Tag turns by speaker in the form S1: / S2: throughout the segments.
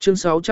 S1: Chương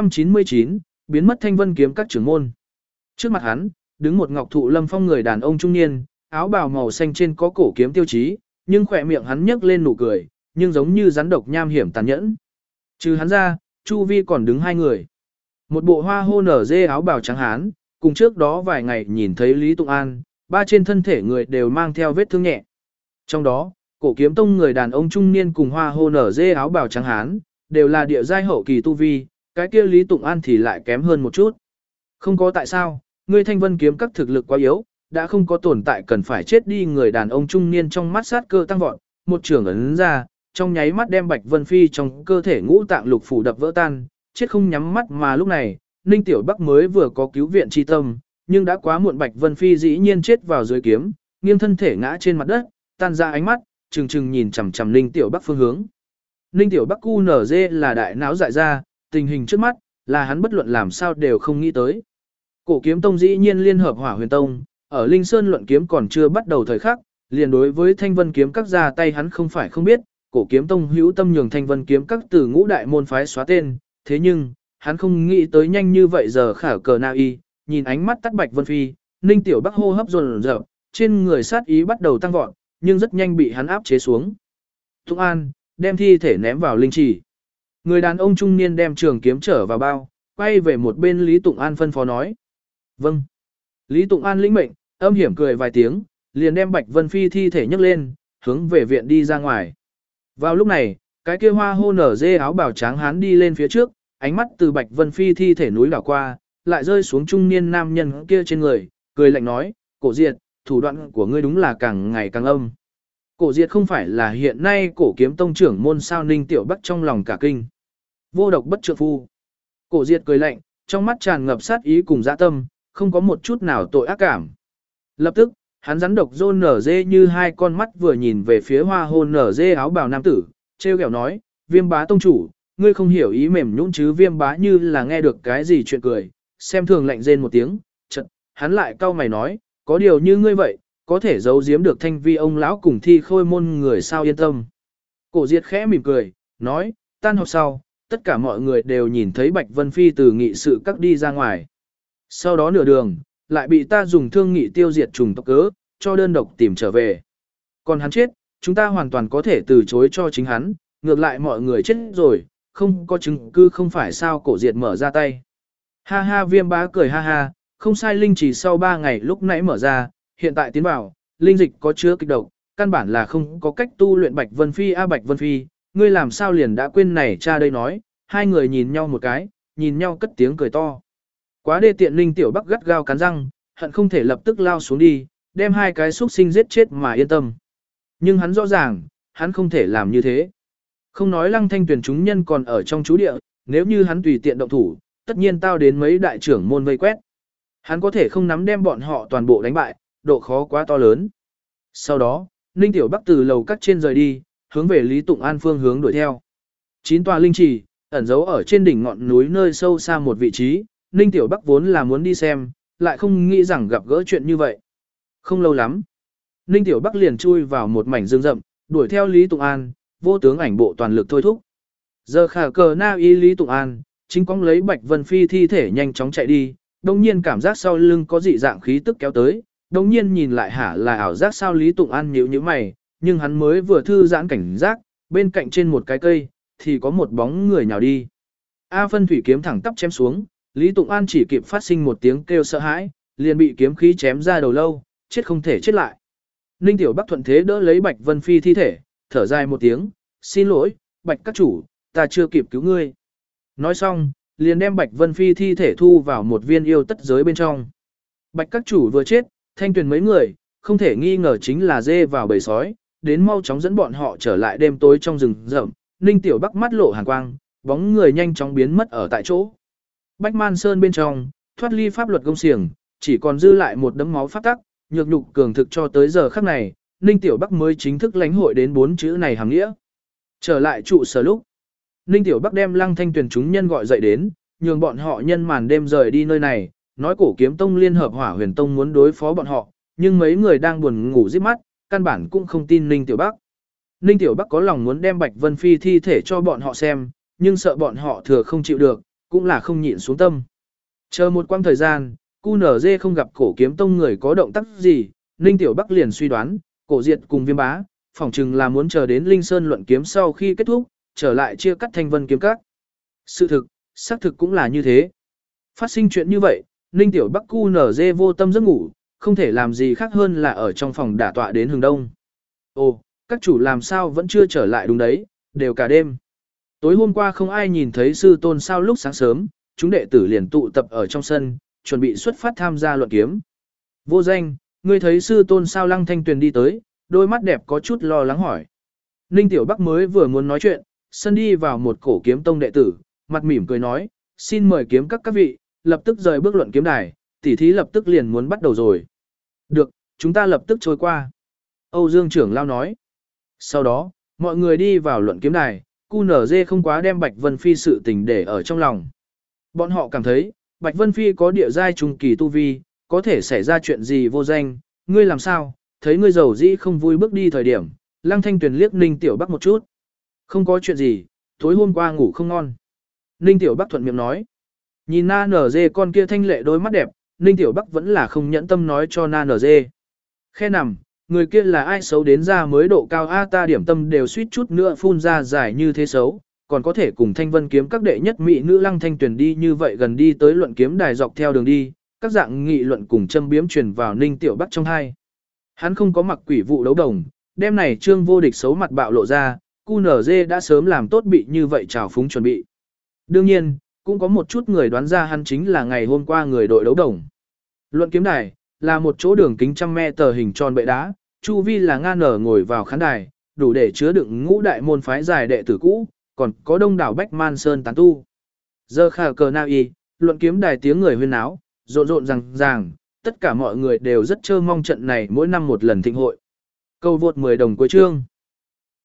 S1: 699, biến mất Thanh Vân kiếm các trưởng môn. Trước mặt hắn, đứng một ngọc thụ lâm phong người đàn ông trung niên, áo bào màu xanh trên có cổ kiếm tiêu chí, nhưng khỏe miệng hắn nhếch lên nụ cười, nhưng giống như rắn độc nham hiểm tàn nhẫn. Trừ hắn ra, chu vi còn đứng hai người. Một bộ hoa hô nở dê áo bào trắng hán, cùng trước đó vài ngày nhìn thấy Lý Tụng An, ba trên thân thể người đều mang theo vết thương nhẹ. Trong đó, cổ kiếm tông người đàn ông trung niên cùng hoa hô nở dê áo bào trắng hán, đều là địa giai hậu kỳ tu vi, cái kia Lý Tụng An thì lại kém hơn một chút. Không có tại sao, ngươi Thanh Vân kiếm các thực lực quá yếu, đã không có tồn tại cần phải chết đi. Người đàn ông trung niên trong mắt sát cơ tăng vọt, một trường ấn ra, trong nháy mắt đem Bạch Vân Phi trong cơ thể ngũ tạng lục phủ đập vỡ tan, chết không nhắm mắt. Mà lúc này, Ninh Tiểu Bắc mới vừa có cứu viện chi tâm, nhưng đã quá muộn. Bạch Vân Phi dĩ nhiên chết vào dưới kiếm, nghiêng thân thể ngã trên mặt đất, tan ra ánh mắt, trừng trừng nhìn chằm chằm Ninh Tiểu Bắc phương hướng. Ninh Tiểu Bắc QNZ là đại não dại ra, tình hình trước mắt, là hắn bất luận làm sao đều không nghĩ tới. Cổ kiếm tông dĩ nhiên liên hợp Hỏa Huyền Tông, ở Linh Sơn luận kiếm còn chưa bắt đầu thời khắc, liền đối với Thanh Vân kiếm các ra tay. Hắn không phải không biết, cổ kiếm tông hữu tâm nhường Thanh Vân kiếm các từ ngũ đại môn phái xóa tên, thế nhưng, hắn không nghĩ tới nhanh như vậy. Giờ khả cờ na y, nhìn ánh mắt tắt Bạch Vân Phi, Ninh Tiểu Bắc hô hấp dồn dập, trên người sát ý bắt đầu tăng vọt, nhưng rất nhanh bị hắn áp chế xuống. Tụng An, đem thi thể ném vào linh trì. Người đàn ông trung niên đem trường kiếm trở vào bao, quay về một bên Lý Tụng An phân phó nói. Vâng. Lý Tụng An lĩnh mệnh, âm hiểm cười vài tiếng, liền đem Bạch Vân Phi thi thể nhấc lên, hướng về viện đi ra ngoài. Vào lúc này, cái kia hoa hô nở dê áo bào trắng hán đi lên phía trước, ánh mắt từ Bạch Vân Phi thi thể núi đảo qua, lại rơi xuống trung niên nam nhân kia trên người, cười lạnh nói, Cổ Diệt, thủ đoạn của ngươi đúng là càng ngày càng âm. Cổ Diệt không phải là hiện nay cổ kiếm tông trưởng môn sao? Ninh Tiểu Bắc trong lòng cả kinh. Vô độc bất trượng phu. Cổ Diệt cười lạnh, trong mắt tràn ngập sát ý cùng dã tâm, không có một chút nào tội ác cảm. Lập tức, hắn rắn độc rôn nở dê như hai con mắt vừa nhìn về phía hoa hôn nở dê áo bào nam tử, treo kẹo nói, Viêm Bá tông chủ, ngươi không hiểu ý mềm nhũn chứ? Viêm Bá như là nghe được cái gì chuyện cười, xem thường lạnh rên một tiếng, chợt hắn lại cau mày nói, có điều như ngươi vậy, có thể giấu giếm được Thanh Vi ông lão cùng Thi Khôi môn người sao? Yên tâm. Cổ Diệt khẽ mỉm cười, nói, tan họp sau, tất cả mọi người đều nhìn thấy Bạch Vân Phi từ nghị sự các đi ra ngoài. Sau đó nửa đường, lại bị ta dùng thương nghị tiêu diệt trùng tộc cớ, cho đơn độc tìm trở về. Còn hắn chết, chúng ta hoàn toàn có thể từ chối cho chính hắn, ngược lại mọi người chết rồi, không có chứng cứ không phải sao? Cổ Diệt mở ra tay. Ha ha, Viêm Bá cười ha ha, không sai, linh chỉ sau 3 ngày lúc nãy mở ra, hiện tại tiến vào, linh dịch có chứa kịch độc, căn bản là không có cách tu luyện. Bạch Vân Phi Bạch Vân Phi, ngươi làm sao liền đã quên này? Cha đây nói. Hai người nhìn nhau một cái, nhìn nhau cất tiếng cười to. Quá đê tiện. Ninh Tiểu Bắc gắt gao cắn răng, hận không thể lập tức lao xuống đi, đem hai cái xuất sinh giết chết mà yên tâm. Nhưng hắn rõ ràng, hắn không thể làm như thế. Không nói Lăng Thanh Tuyền chúng nhân còn ở trong trú địa, nếu như hắn tùy tiện động thủ, tất nhiên tao đến mấy đại trưởng môn vây quét. Hắn có thể không nắm đem bọn họ toàn bộ đánh bại, độ khó quá to lớn. Sau đó, Ninh Tiểu Bắc từ lầu các trên rời đi, hướng về Lý Tụng An phương hướng đuổi theo. 9 tòa linh trì, ẩn giấu ở trên đỉnh ngọn núi nơi sâu xa một vị trí, Ninh Tiểu Bắc vốn là muốn đi xem, lại không nghĩ rằng gặp gỡ chuyện như vậy. Không lâu lắm, Ninh Tiểu Bắc liền chui vào một mảnh rừng rậm, đuổi theo Lý Tụng An, vô tướng ảnh bộ toàn lực thôi thúc. Giờ khả cờ na y Lý Tụng An, chính cong lấy Bạch Vân Phi thi thể nhanh chóng chạy đi, đồng nhiên cảm giác sau lưng có dị dạng khí tức kéo tới, đồng nhiên nhìn lại hả là ảo giác sao? Lý Tụng An nhíu nhíu mày, nhưng hắn mới vừa thư giãn cảnh giác, bên cạnh trên một cái cây, thì có một bóng người nhào đi. Phân thủy kiếm thẳng tắp chém xuống, Lý Tụng An chỉ kịp phát sinh một tiếng kêu sợ hãi, liền bị kiếm khí chém ra đầu lâu, chết không thể chết lại. Ninh Tiểu Bắc thuận thế đỡ lấy Bạch Vân Phi thi thể, thở dài một tiếng, xin lỗi, Bạch các chủ, ta chưa kịp cứu ngươi. Nói xong, liền đem Bạch Vân Phi thi thể thu vào một viên yêu tất giới bên trong. Bạch các chủ vừa chết, Thanh Tuyền mấy người, không thể nghi ngờ chính là dê vào bầy sói, đến mau chóng dẫn bọn họ trở lại đêm tối trong rừng rậm. Ninh Tiểu Bắc mắt lộ hàn quang, bóng người nhanh chóng biến mất ở tại chỗ. Bách Man Sơn bên trong, thoát ly pháp luật gông xiềng, chỉ còn dư lại một đấm máu pháp tắc, nhược nhục cường thực cho tới giờ khắc này, Ninh Tiểu Bắc mới chính thức lãnh hội đến 4 chữ này hàm nghĩa. Trở lại trụ sở lúc, Ninh Tiểu Bắc đem Lăng Thanh Tuyền chúng nhân gọi dậy đến, nhường bọn họ nhân màn đêm rời đi nơi này, nói cổ kiếm tông liên hợp Hỏa Huyền Tông muốn đối phó bọn họ, nhưng mấy người đang buồn ngủ rít mắt, căn bản cũng không tin Ninh Tiểu Bắc. Ninh Tiểu Bắc có lòng muốn đem Bạch Vân Phi thi thể cho bọn họ xem, nhưng sợ bọn họ thừa không chịu được, cũng là không nhịn xuống tâm. Chờ một quãng thời gian, QNZ không gặp cổ kiếm tông người có động tác gì, Ninh Tiểu Bắc liền suy đoán, cổ diệt cùng Viêm Bá, phỏng chừng là muốn chờ đến Linh Sơn luận kiếm sau khi kết thúc, trở lại chia cắt Thanh Vân kiếm các. Sự thực, xác thực cũng là như thế. Phát sinh chuyện như vậy, Ninh Tiểu Bắc QNZ vô tâm giấc ngủ, không thể làm gì khác hơn là ở trong phòng đả tọa đến hừng đông. Ồ, các chủ làm sao vẫn chưa trở lại đúng đấy, đều cả đêm. Tối hôm qua không ai nhìn thấy sư tôn sao lúc sáng sớm, chúng đệ tử liền tụ tập ở trong sân, chuẩn bị xuất phát tham gia luận kiếm. Vô Danh, ngươi thấy sư tôn sao Lăng Thanh Tuyền đi tới, đôi mắt đẹp có chút lo lắng hỏi. Ninh Tiểu Bắc mới vừa muốn nói chuyện, sân đi vào một cổ kiếm tông đệ tử, mặt mỉm cười nói, xin mời kiếm các vị, lập tức rời bước luận kiếm đài, tỉ thí lập tức liền muốn bắt đầu rồi. Được, chúng ta lập tức trôi qua. Âu Dương trưởng lao nói. Sau đó, mọi người đi vào luận kiếm đài, QNZ không quá đem Bạch Vân Phi sự tình để ở trong lòng. Bọn họ cảm thấy, Bạch Vân Phi có địa giai trung kỳ tu vi, có thể xảy ra chuyện gì Vô Danh, ngươi làm sao, thấy ngươi giàu dĩ không vui bước đi thời điểm, Lăng Thanh Tuyền liếc Ninh Tiểu Bắc một chút. Không có chuyện gì, tối hôm qua ngủ không ngon. Ninh Tiểu Bắc thuận miệng nói. Nhìn na nở dê con kia thanh lệ đôi mắt đẹp, Ninh Tiểu Bắc vẫn là không nhẫn tâm nói cho na nở dê. Khe nằm, người kia là ai xấu đến ra mới độ cao A ta điểm tâm đều suýt chút nữa phun ra dài như thế xấu, còn có thể cùng Thanh Vân kiếm các đệ nhất mỹ nữ Lăng Thanh Tuyền đi như vậy gần đi tới luận kiếm đài dọc theo đường đi, các dạng nghị luận cùng châm biếm truyền vào Ninh Tiểu Bắc trong hai. Hắn không có mặc quỷ vụ đấu đồng, đêm này trương vô địch xấu mặt bạo lộ ra, QNZ đã sớm làm tốt bị như vậy trào phúng chuẩn bị. Đương nhiên, cũng có một chút người đoán ra hắn chính là ngày hôm qua người đội đấu đồng. Luận kiếm đài là một chỗ đường kính trăm me tờ hình tròn bệ đá, chu vi là ngang nở ngồi vào khán đài, đủ để chứa đựng ngũ đại môn phái dài đệ tử cũ, còn có đông đảo Bách Man Sơn tán tu. Giờ khả cờ nào y, luận kiếm đài tiếng người huyên náo, rộn rộn ràng, tất cả mọi người đều rất trơ mong trận này mỗi năm một lần thịnh hội. Câu vượt 10 đồng cuối chương.